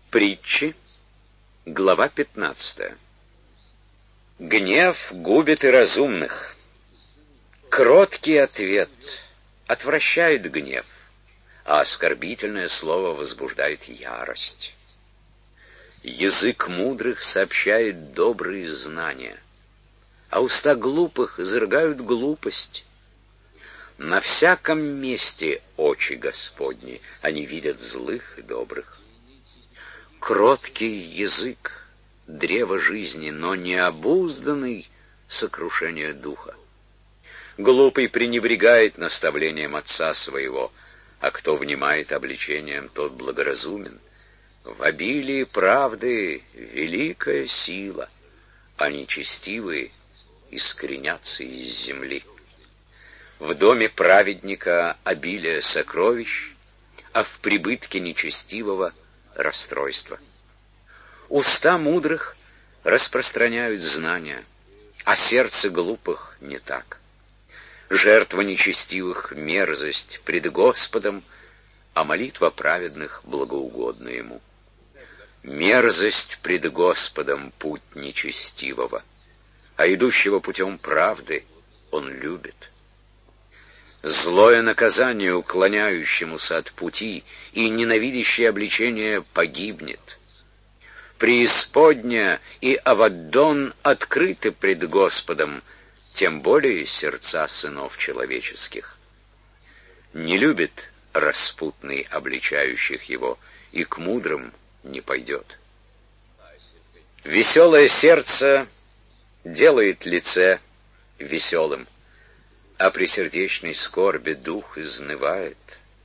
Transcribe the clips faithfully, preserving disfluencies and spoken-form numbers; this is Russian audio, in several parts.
Притчи, глава пятнадцатая. Гнев губит и разумных. Кроткий ответ отвращает гнев, а оскорбительное слово возбуждает ярость. Язык мудрых сообщает добрые знания, а уста глупых изрыгают глупость. На всяком месте очи Господни, они видят злых и добрых. Кроткий язык — древо жизни, но необузданный — сокрушение духа. Глупый пренебрегает наставлением отца своего, а кто внимает обличением, тот благоразумен. В обилии правды великая сила, а нечестивые искоренятся из земли. В доме праведника обилие сокровищ, а в прибытке нечестивого — расстройство. Уста мудрых распространяют знания, а сердце глупых не так. Жертва нечестивых — мерзость пред Господом, а молитва праведных благоугодна Ему. Мерзость пред Господом путь нечестивого, а идущего путем правды Он любит. Злое наказание уклоняющемуся от пути и ненавидящее обличение погибнет. Преисподня и Аваддон открыты пред Господом, тем более сердца сынов человеческих. Не любит распутный обличающих его, и к мудрым не пойдет. Веселое сердце делает лице веселым, а при сердечной скорби дух изнывает.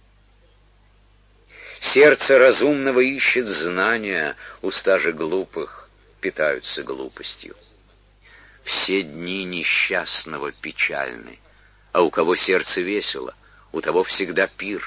Сердце разумного ищет знания, уста же глупых питаются глупостью. Все дни несчастного печальны, а у кого сердце весело, у того всегда пир.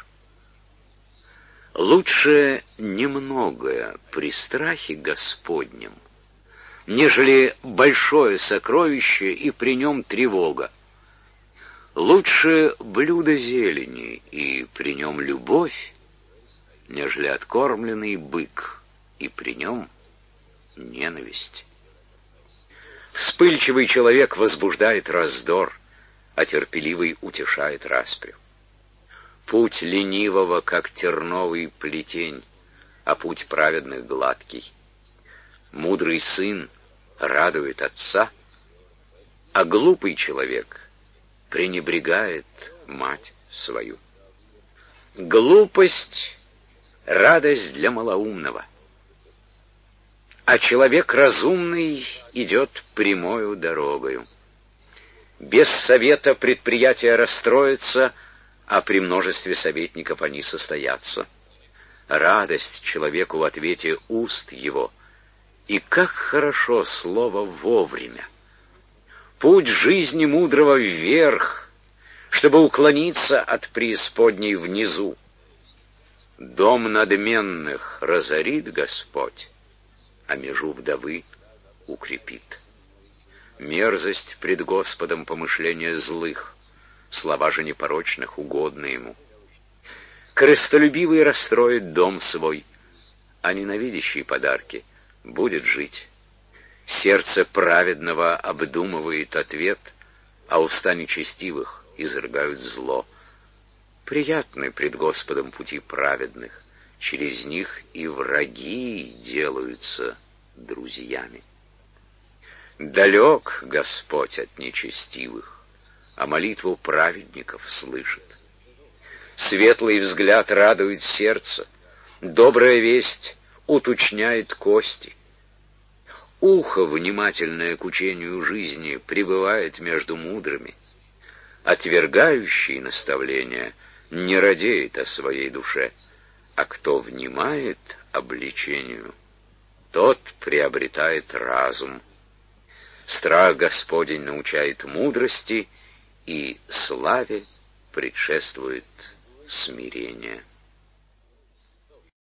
Лучше немногое при страхе Господнем, нежели большое сокровище и при нем тревога. Лучше блюдо зелени и при нем любовь, нежели откормленный бык и при нем ненависть. Вспыльчивый человек возбуждает раздор, а терпеливый утешает распрю. Путь ленивого, как терновый плетень, а путь праведных гладкий. Мудрый сын радует отца, а глупый человек пренебрегает мать свою. Глупость — радость для малоумного, а человек разумный идет прямою дорогою. Без совета предприятия расстроятся, а при множестве советников они состоятся. Радость человеку в ответе уст его, и как хорошо слово вовремя. Путь жизни мудрого вверх, чтобы уклониться от преисподней внизу. Дом надменных разорит Господь, а межу вдовы укрепит. Мерзость пред Господом помышления злых, слова же непорочных угодны Ему. Крестолюбивый расстроит дом свой, а ненавидящий подарки будет жить. Сердце праведного обдумывает ответ, а уста нечестивых изрыгают зло. Приятны пред Господом пути праведных, через них и враги делаются друзьями. Далек Господь от нечестивых, а молитву праведников слышит. Светлый взгляд радует сердце, добрая весть уточняет кости. Ухо, внимательное к учению жизни, пребывает между мудрыми. Отвергающий наставления не радеет о своей душе, а кто внимает обличению, тот приобретает разум. Страх Господень научает мудрости, и славе предшествует смирение.